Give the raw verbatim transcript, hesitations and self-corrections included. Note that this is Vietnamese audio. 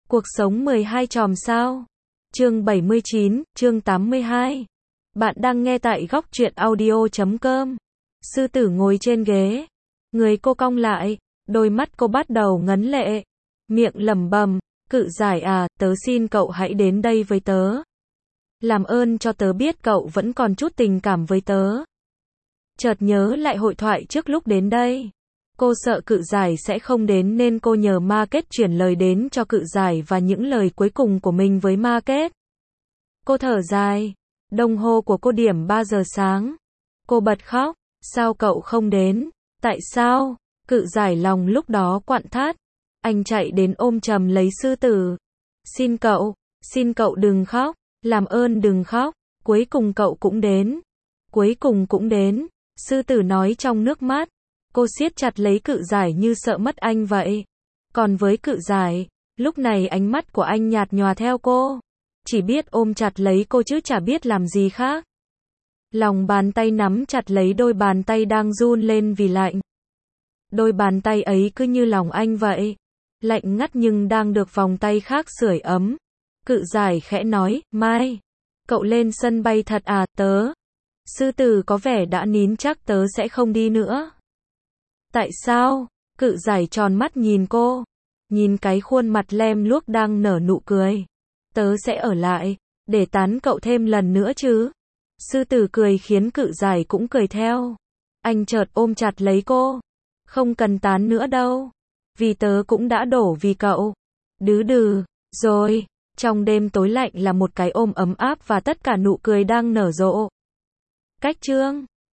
Cuộc sống mười hai chòm sao. Chương bảy mươi chín, chương tám mươi hai. Bạn đang nghe tại góc truyện audio chấm com. Sư tử ngồi trên ghế. Người cô cong lại. Đôi mắt cô bắt đầu ngấn lệ. Miệng lẩm bẩm, Cự Giải à, tớ xin cậu hãy đến đây với tớ. Làm ơn cho tớ biết cậu vẫn còn chút tình cảm với tớ. Chợt nhớ lại hội thoại trước lúc đến đây. Cô sợ Cự Giải sẽ không đến nên cô nhờ Ma Kết chuyển lời đến cho Cự Giải và những lời cuối cùng của mình với Ma Kết. Cô thở dài. Đồng hồ của cô điểm ba giờ sáng. Cô bật khóc. Sao cậu không đến? Tại sao? Cự Giải lòng lúc đó quặn thắt. Anh chạy đến ôm chầm lấy sư tử. Xin cậu, xin cậu đừng khóc. Làm ơn đừng khóc. Cuối cùng cậu cũng đến. Cuối cùng cũng đến. Sư tử nói trong nước mắt. Cô siết chặt lấy Cự Giải như sợ mất anh vậy. Còn với Cự Giải, lúc này ánh mắt của anh nhạt nhòa theo cô. Chỉ biết ôm chặt lấy cô chứ chả biết làm gì khác. Lòng bàn tay nắm chặt lấy đôi bàn tay đang run lên vì lạnh. Đôi bàn tay ấy cứ như lòng anh vậy. Lạnh ngắt nhưng đang được vòng tay khác sưởi ấm. Cự Giải khẽ nói, Mai, cậu lên sân bay thật à, tớ. Sư tử có vẻ đã nín chắc tớ sẽ không đi nữa. Tại sao? Cự Giải tròn mắt nhìn cô. Nhìn cái khuôn mặt lem luốc đang nở nụ cười. Tớ sẽ ở lại, để tán cậu thêm lần nữa chứ. Sư tử cười khiến Cự Giải cũng cười theo. Anh chợt ôm chặt lấy cô. Không cần tán nữa đâu. Vì tớ cũng đã đổ vì cậu. Đứ đừ, rồi. Trong đêm tối lạnh là một cái ôm ấm áp và tất cả nụ cười đang nở rộ. Cách chương